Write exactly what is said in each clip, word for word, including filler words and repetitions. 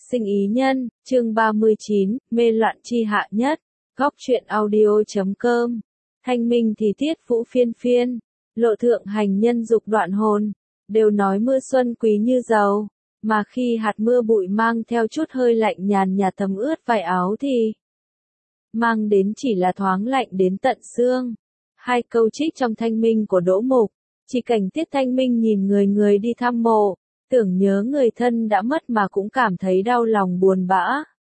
sinh ý nhân, chương ba mươi chín, mê loạn chi hạ nhất, góc truyện audio chấm com. Thanh minh thì tiết vũ phiên phiên, lộ thượng hành nhân dục đoạn hồn, đều nói mưa xuân quý như dầu, mà khi hạt mưa bụi mang theo chút hơi lạnh nhàn nhạt thấm ướt vải áo thì mang đến chỉ là thoáng lạnh đến tận xương. Hai câu trích trong thanh minh của Đỗ Mục, chỉ cảnh tiết thanh minh nhìn người người đi thăm mộ, tưởng nhớ người thân đã mất mà cũng cảm thấy đau lòng buồn bã.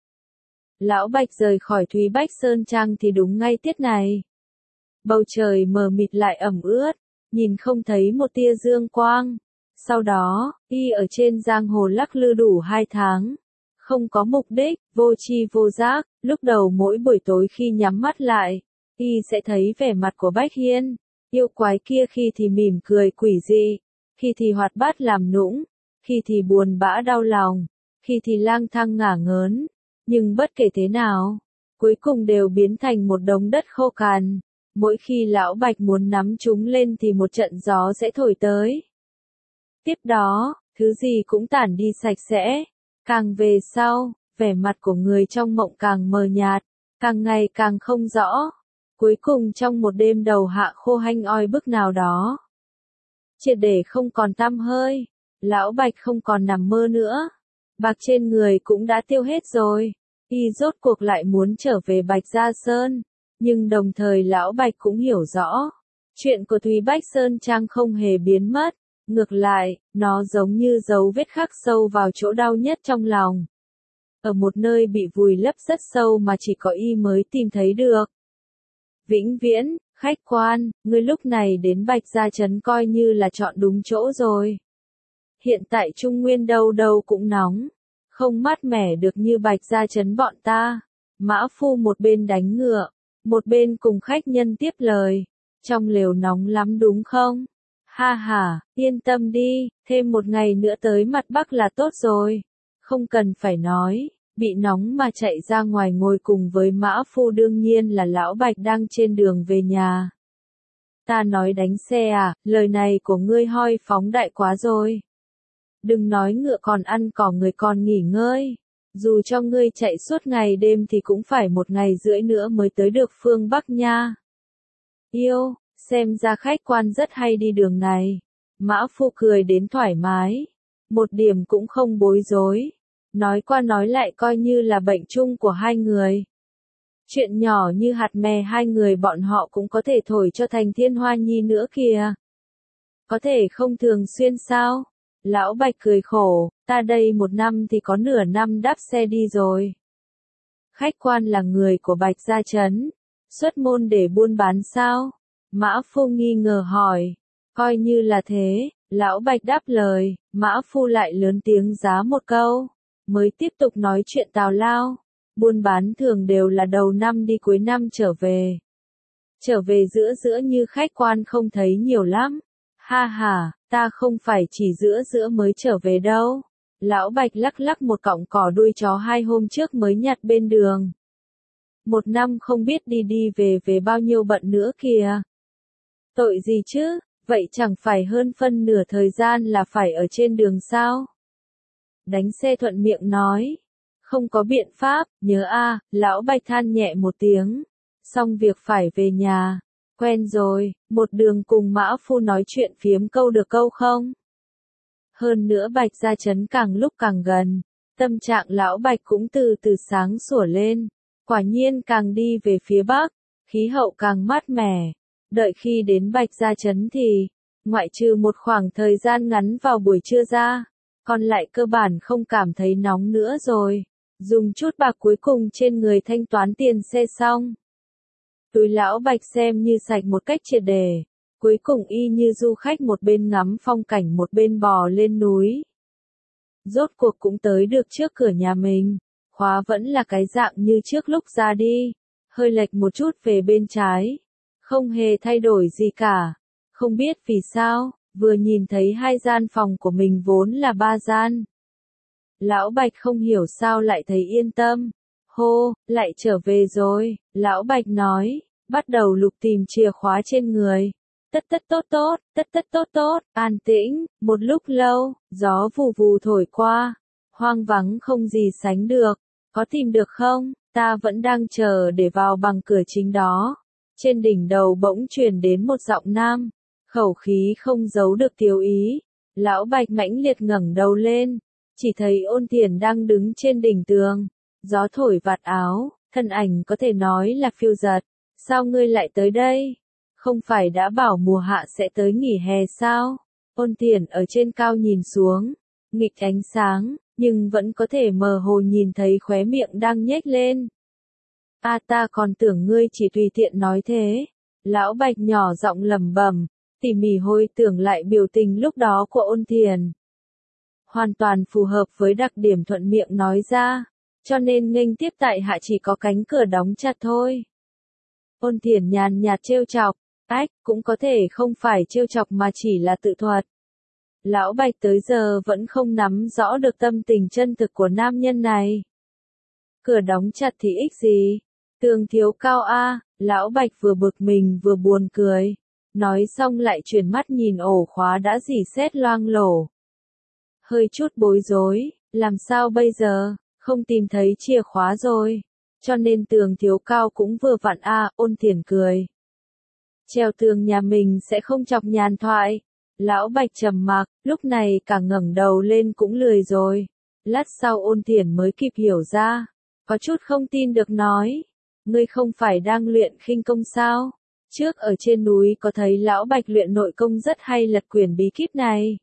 Lão Bạch rời khỏi Thúy Bách Sơn Trang thì đúng ngay tiết này. Bầu trời mờ mịt lại ẩm ướt, nhìn không thấy một tia dương quang. Sau đó, y ở trên giang hồ lắc lư đủ hai tháng. Không có mục đích, vô tri vô giác, lúc đầu mỗi buổi tối khi nhắm mắt lại, y sẽ thấy vẻ mặt của Bách Hiên, yêu quái kia khi thì mỉm cười quỷ dị, khi thì hoạt bát làm nũng, khi thì buồn bã đau lòng, khi thì lang thang ngả ngớn. Nhưng bất kể thế nào, cuối cùng đều biến thành một đống đất khô cằn. Mỗi khi lão Bạch muốn nắm chúng lên thì một trận gió sẽ thổi tới. Tiếp đó, thứ gì cũng tản đi sạch sẽ. Càng về sau, vẻ mặt của người trong mộng càng mờ nhạt, càng ngày càng không rõ. Cuối cùng trong một đêm đầu hạ khô hanh oi bức nào đó, triệt để không còn tăm hơi, lão Bạch không còn nằm mơ nữa. Bạc trên người cũng đã tiêu hết rồi, y rốt cuộc lại muốn trở về Bạch Gia Sơn. Nhưng đồng thời lão Bạch cũng hiểu rõ, chuyện của Thúy Bách Sơn Trang không hề biến mất, ngược lại, nó giống như dấu vết khắc sâu vào chỗ đau nhất trong lòng. Ở một nơi bị vùi lấp rất sâu mà chỉ có y mới tìm thấy được. Vĩnh Viễn, khách quan, ngươi lúc này đến Bạch Gia Trấn coi như là chọn đúng chỗ rồi. Hiện tại Trung Nguyên đâu đâu cũng nóng, không mát mẻ được như Bạch Gia Trấn bọn ta. Mã Phu một bên đánh ngựa, một bên cùng khách nhân tiếp lời. Trong lều nóng lắm đúng không? Ha ha, yên tâm đi, thêm một ngày nữa tới mặt Bắc là tốt rồi. Không cần phải nói, bị nóng mà chạy ra ngoài ngồi cùng với Mã Phu đương nhiên là lão Bạch đang trên đường về nhà. Ta nói đánh xe à, lời này của ngươi hoi phóng đại quá rồi. Đừng nói ngựa còn ăn cỏ người còn nghỉ ngơi. Dù cho ngươi chạy suốt ngày đêm thì cũng phải một ngày rưỡi nữa mới tới được phương Bắc nha. Yêu, xem ra khách quan rất hay đi đường này. Mã Phu cười đến thoải mái, một điểm cũng không bối rối. Nói qua nói lại coi như là bệnh chung của hai người. Chuyện nhỏ như hạt mè hai người bọn họ cũng có thể thổi cho thành thiên hoa nhi nữa kìa. Có thể không thường xuyên sao? Lão Bạch cười khổ, ta đây một năm thì có nửa năm đáp xe đi rồi. Khách quan là người của Bạch Gia Trấn, xuất môn để buôn bán sao? Mã Phu nghi ngờ hỏi. Coi như là thế, lão Bạch đáp lời. Mã Phu lại lớn tiếng giá một câu, mới tiếp tục nói chuyện tào lao. Buôn bán thường đều là đầu năm đi cuối năm trở về. Trở về giữa giữa như khách quan không thấy nhiều lắm. Ha ha, ta không phải chỉ giữa giữa mới trở về đâu. Lão Bạch lắc lắc một cọng cỏ đuôi chó hai hôm trước mới nhặt bên đường. Một năm không biết đi đi về về bao nhiêu bận nữa kìa. Tội gì chứ, vậy chẳng phải hơn phân nửa thời gian là phải ở trên đường sao? Đánh xe thuận miệng nói. Không có biện pháp, nhớ a, lão Bạch than nhẹ một tiếng. Xong việc phải về nhà. Quen rồi, một đường cùng Mã Phu nói chuyện phiếm câu được câu không? Hơn nữa Bạch Gia Trấn càng lúc càng gần, tâm trạng lão Bạch cũng từ từ sáng sủa lên. Quả nhiên càng đi về phía Bắc, khí hậu càng mát mẻ. Đợi khi đến Bạch Gia Trấn thì, ngoại trừ một khoảng thời gian ngắn vào buổi trưa ra, còn lại cơ bản không cảm thấy nóng nữa rồi. Dùng chút bạc cuối cùng trên người thanh toán tiền xe xong. Túi lão Bạch xem như sạch một cách triệt để. Cuối cùng y như du khách một bên ngắm phong cảnh một bên bò lên núi. Rốt cuộc cũng tới được trước cửa nhà mình. Khóa vẫn là cái dạng như trước lúc ra đi. Hơi lệch một chút về bên trái. Không hề thay đổi gì cả. Không biết vì sao, vừa nhìn thấy hai gian phòng của mình vốn là ba gian. Lão Bạch không hiểu sao lại thấy yên tâm. Hô, lại trở về rồi, lão Bạch nói, bắt đầu lục tìm chìa khóa trên người. Tất tất tốt tốt, tất tất tốt tốt, an tĩnh, một lúc lâu, gió vù vù thổi qua. hoang vắng không gì sánh được. Có tìm được không? Ta vẫn đang chờ để vào bằng cửa chính đó. Trên đỉnh đầu bỗng truyền đến một giọng nam, khẩu khí không giấu được tiêu ý. Lão Bạch mãnh liệt ngẩng đầu lên, chỉ thấy Ôn Thiển đang đứng trên đỉnh tường, gió thổi vạt áo, thân ảnh có thể nói là phiêu dật. Sao ngươi lại tới đây? Không phải đã bảo mùa hạ sẽ tới nghỉ hè sao? Ôn Thiển ở trên cao nhìn xuống, nghịch ánh sáng, nhưng vẫn có thể mơ hồ nhìn thấy khóe miệng đang nhếch lên. A ta còn tưởng ngươi chỉ tùy tiện nói thế. Lão Bạch nhỏ giọng lẩm bẩm, tỉ mỉ hồi tưởng lại biểu tình lúc đó của Ôn Thiển. Hoàn toàn phù hợp với đặc điểm thuận miệng nói ra, cho nên nghênh tiếp tại hạ chỉ có cánh cửa đóng chặt thôi. Ôn Thiển nhàn nhạt trêu chọc, ách, cũng có thể không phải trêu chọc mà chỉ là tự thuật. Lão Bạch tới giờ vẫn không nắm rõ được tâm tình chân thực của nam nhân này. Cửa đóng chặt thì ích gì? Tường thiếu cao a, Lão Bạch vừa bực mình vừa buồn cười. Nói xong lại chuyển mắt nhìn ổ khóa đã rỉ sét loang lổ. Hơi chút bối rối, làm sao bây giờ, không tìm thấy chìa khóa rồi. Cho nên tường thiếu cao cũng vừa vặn a, Ôn Thiển cười. Treo tường nhà mình sẽ không chọc nhàn thoại. Lão Bạch trầm mặc, lúc này cả ngẩng đầu lên cũng lười rồi. Lát sau Ôn Thiển mới kịp hiểu ra, có chút không tin được nói, ngươi không phải đang luyện khinh công sao? Trước ở trên núi có thấy Lão Bạch luyện nội công rất hay lật quyển bí kíp này.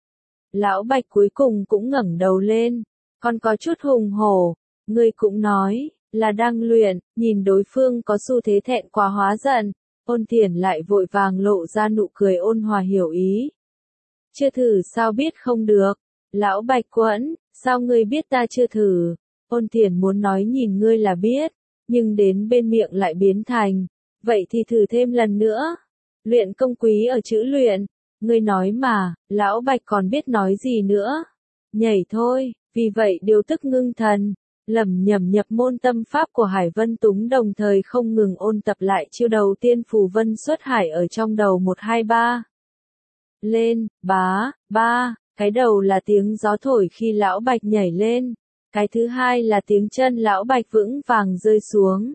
Lão Bạch cuối cùng cũng ngẩng đầu lên, còn có chút hùng hổ, ngươi cũng nói, là đang luyện, nhìn đối phương có xu thế thẹn quá hóa giận. Ôn Thiển lại vội vàng lộ ra nụ cười ôn hòa hiểu ý. Chưa thử sao biết không được? Lão Bạch quẫn, sao ngươi biết ta chưa thử? Ôn Thiển muốn nói nhìn ngươi là biết, nhưng đến bên miệng lại biến thành, vậy thì thử thêm lần nữa. Luyện công quý ở chữ luyện, ngươi nói mà, Lão Bạch còn biết nói gì nữa? Nhảy thôi, vì vậy điều tức ngưng thần. Lẩm nhẩm nhập môn tâm pháp của Hải Vân Túng đồng thời không ngừng ôn tập lại chiêu đầu tiên phù vân xuất hải ở trong đầu một hai ba. Lên, bá, ba, cái đầu là tiếng gió thổi khi Lão Bạch nhảy lên, cái thứ hai là tiếng chân Lão Bạch vững vàng rơi xuống.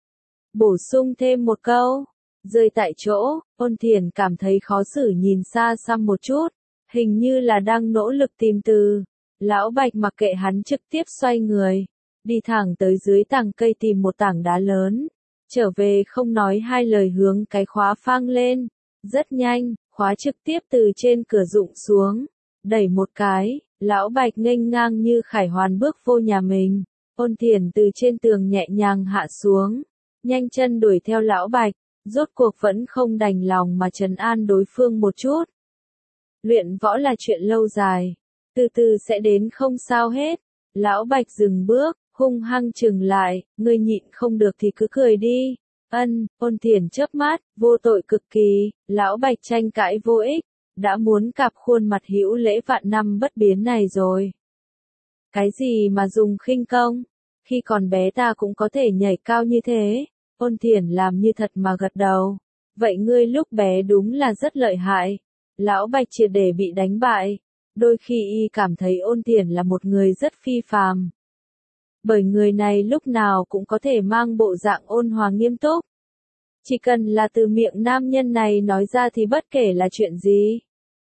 Bổ sung thêm một câu, rơi tại chỗ, Ôn Thiển cảm thấy khó xử nhìn xa xăm một chút, hình như là đang nỗ lực tìm từ. Lão Bạch mặc kệ hắn trực tiếp xoay người, đi thẳng tới dưới tảng cây tìm một tảng đá lớn, trở về không nói hai lời hướng cái khóa phang lên, rất nhanh, khóa trực tiếp từ trên cửa rụng xuống, đẩy một cái, Lão Bạch nghênh ngang như khải hoàn bước vô nhà mình. Ôn Thiển từ trên tường nhẹ nhàng hạ xuống, nhanh chân đuổi theo Lão Bạch, rốt cuộc vẫn không đành lòng mà trấn an đối phương một chút. Luyện võ là chuyện lâu dài, từ từ sẽ đến không sao hết. Lão Bạch dừng bước, hung hăng chừng lại, ngươi nhịn không được thì cứ cười đi. Ân, Ôn Thiển chớp mắt, vô tội cực kỳ, Lão Bạch tranh cãi vô ích, đã muốn cạp khuôn mặt hữu lễ vạn năm bất biến này rồi. Cái gì mà dùng khinh công? Khi còn bé ta cũng có thể nhảy cao như thế. Ôn Thiển làm như thật mà gật đầu. Vậy ngươi lúc bé đúng là rất lợi hại. Lão Bạch triệt để bị đánh bại. Đôi khi y cảm thấy Ôn Thiển là một người rất phi phàm. Bởi người này lúc nào cũng có thể mang bộ dạng ôn hòa nghiêm túc. Chỉ cần là từ miệng nam nhân này nói ra thì bất kể là chuyện gì.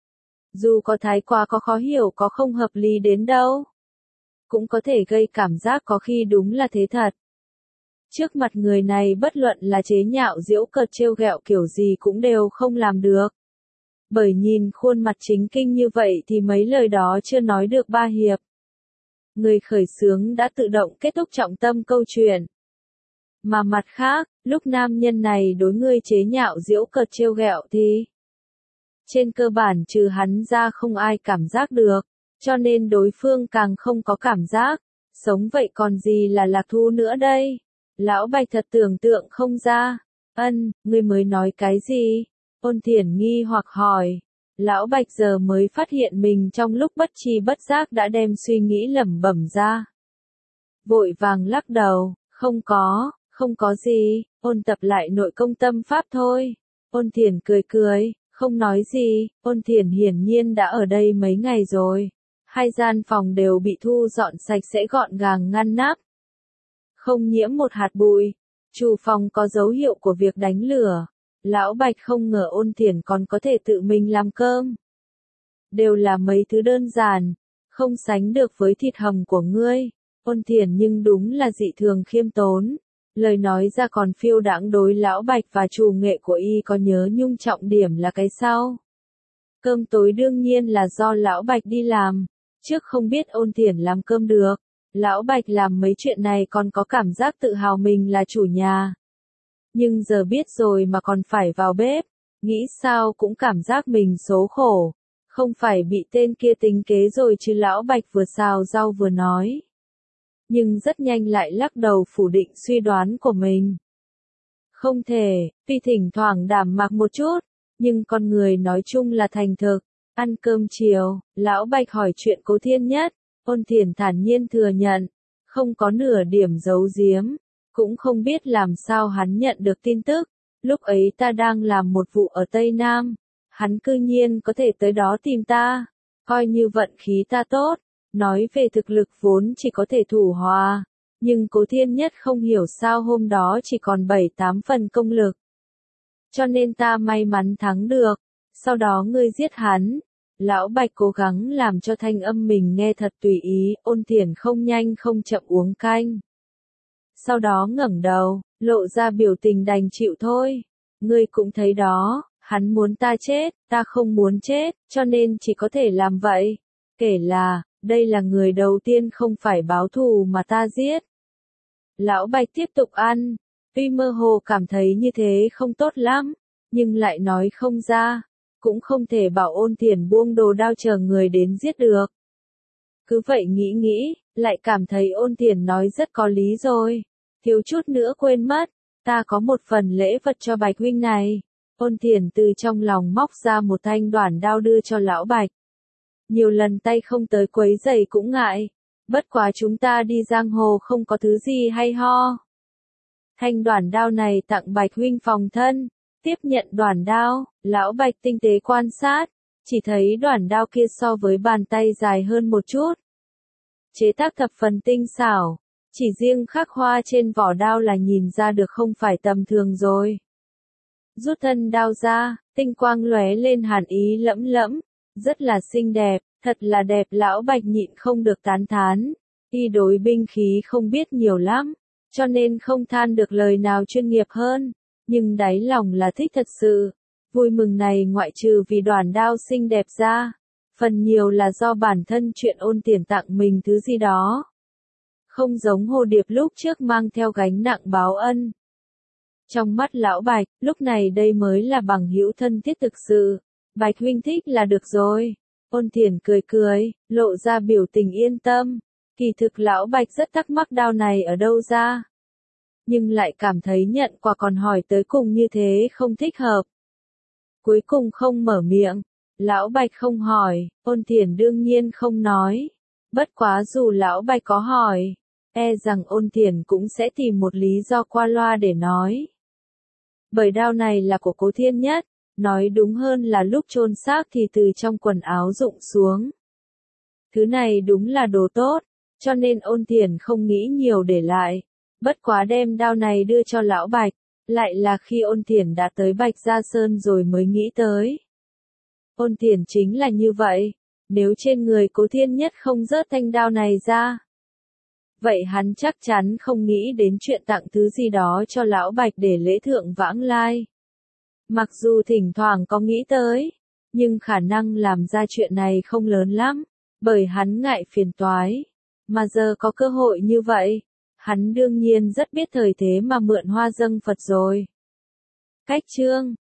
Dù có thái quá có khó hiểu có không hợp lý đến đâu. Cũng có thể gây cảm giác có khi đúng là thế thật. Trước mặt người này bất luận là chế nhạo giễu cợt trêu ghẹo kiểu gì cũng đều không làm được. Bởi nhìn khuôn mặt chính kinh như vậy thì mấy lời đó chưa nói được ba hiệp. Người khởi xướng đã tự động kết thúc trọng tâm câu chuyện. Mà mặt khác, lúc nam nhân này đối ngươi chế nhạo giễu cợt trêu ghẹo thì trên cơ bản trừ hắn ra không ai cảm giác được, cho nên đối phương càng không có cảm giác. Sống vậy còn gì là lạc thú nữa đây? Lão Bạch thật tưởng tượng không ra. Ân, ngươi mới nói cái gì? Ôn Thiển nghi hoặc hỏi. Lão Bạch giờ mới phát hiện mình trong lúc bất tri bất giác đã đem suy nghĩ lẩm bẩm ra. Vội vàng lắc đầu, không có, không có gì, ôn tập lại nội công tâm pháp thôi. Ôn Thiển cười cười, không nói gì, Ôn Thiển hiển nhiên đã ở đây mấy ngày rồi. Hai gian phòng đều bị thu dọn sạch sẽ gọn gàng ngăn nắp. Không nhiễm một hạt bụi. Chủ phòng có dấu hiệu của việc đánh lửa. Lão Bạch không ngờ Ôn Thiển còn có thể tự mình làm cơm. Đều là mấy thứ đơn giản, không sánh được với thịt hầm của ngươi. Ôn Thiển nhưng đúng là dị thường khiêm tốn. Lời nói ra còn phiêu đãng đối Lão Bạch và chủ nghệ của y có nhớ nhung trọng điểm là cái sau. Cơm tối đương nhiên là do Lão Bạch đi làm. Trước không biết Ôn Thiển làm cơm được. Lão Bạch làm mấy chuyện này còn có cảm giác tự hào mình là chủ nhà. Nhưng giờ biết rồi mà còn phải vào bếp. Nghĩ sao cũng cảm giác mình số khổ. Không phải bị tên kia tính kế rồi chứ. Lão Bạch vừa xào rau vừa nói. Nhưng rất nhanh lại lắc đầu phủ định suy đoán của mình. Không thể, tuy thỉnh thoảng đảm mặc một chút, nhưng con người nói chung là thành thực. Ăn cơm chiều, Lão Bạch hỏi chuyện Cố Thiên Nhất. Ôn Thiển thản nhiên thừa nhận, không có nửa điểm giấu giếm, cũng không biết làm sao hắn nhận được tin tức. Lúc ấy ta đang làm một vụ ở Tây Nam, hắn cư nhiên có thể tới đó tìm ta, coi như vận khí ta tốt. Nói về thực lực vốn chỉ có thể thủ hòa, nhưng Cố Thiên Nhất không hiểu sao hôm đó chỉ còn bảy tám phần công lực. Cho nên ta may mắn thắng được, sau đó ngươi giết hắn. Lão Bạch cố gắng làm cho thanh âm mình nghe thật tùy ý. Ôn Thiển không nhanh không chậm uống canh. Sau đó ngẩng đầu, lộ ra biểu tình đành chịu thôi. Ngươi cũng thấy đó, hắn muốn ta chết, ta không muốn chết, cho nên chỉ có thể làm vậy. Kể là, đây là người đầu tiên không phải báo thù mà ta giết. Lão Bạch tiếp tục ăn, tuy mơ hồ cảm thấy như thế không tốt lắm, nhưng lại nói không ra. Cũng không thể bảo Ôn Thiển buông đồ đao chờ người đến giết được. Cứ vậy nghĩ nghĩ, lại cảm thấy Ôn Thiển nói rất có lý rồi. Thiếu chút nữa quên mất, ta có một phần lễ vật cho Bạch huynh này. Ôn Thiển từ trong lòng móc ra một thanh đoản đao đưa cho Lão Bạch. Nhiều lần tay không tới quấy giày cũng ngại. Bất quá chúng ta đi giang hồ không có thứ gì hay ho. Thanh đoản đao này tặng Bạch huynh phòng thân. Tiếp nhận đoản đao, Lão Bạch tinh tế quan sát, chỉ thấy đoản đao kia so với bàn tay dài hơn một chút. Chế tác thập phần tinh xảo, chỉ riêng khắc hoa trên vỏ đao là nhìn ra được không phải tầm thường rồi. Rút thân đao ra, tinh quang lóe lên hàn ý lẫm lẫm, rất là xinh đẹp, thật là đẹp. Lão Bạch nhịn không được tán thán, y đối binh khí không biết nhiều lắm, cho nên không than được lời nào chuyên nghiệp hơn. Nhưng đáy lòng là thích thật sự. Vui mừng này ngoại trừ vì đoản đao xinh đẹp ra, phần nhiều là do bản thân chuyện Ôn Thiển tặng mình thứ gì đó. Không giống Hồ Điệp lúc trước mang theo gánh nặng báo ân. Trong mắt Lão Bạch, lúc này đây mới là bằng hữu thân thiết thực sự. Bạch huynh thích là được rồi. Ôn Thiển cười cười, lộ ra biểu tình yên tâm. Kỳ thực Lão Bạch rất thắc mắc đao này ở đâu ra. Nhưng lại cảm thấy nhận quà còn hỏi tới cùng như thế không thích hợp. Cuối cùng không mở miệng, Lão Bạch không hỏi, Ôn Thiển đương nhiên không nói. Bất quá dù Lão Bạch có hỏi, e rằng Ôn Thiển cũng sẽ tìm một lý do qua loa để nói. Bởi đao này là của Cố Thiên Nhất, nói đúng hơn là lúc chôn xác thì từ trong quần áo rụng xuống. Thứ này đúng là đồ tốt, cho nên Ôn Thiển không nghĩ nhiều để lại. Bất quá đem đao này đưa cho Lão Bạch, lại là khi Ôn Thiển đã tới Bạch Gia Sơn rồi mới nghĩ tới. Ôn Thiển chính là như vậy, nếu trên người Cố Thiên Nhất không rớt thanh đao này ra, vậy hắn chắc chắn không nghĩ đến chuyện tặng thứ gì đó cho Lão Bạch để lễ thượng vãng lai. Mặc dù thỉnh thoảng có nghĩ tới, nhưng khả năng làm ra chuyện này không lớn lắm, bởi hắn ngại phiền toái. Mà giờ có cơ hội như vậy, hắn đương nhiên rất biết thời thế mà mượn hoa dâng Phật rồi. Cách chương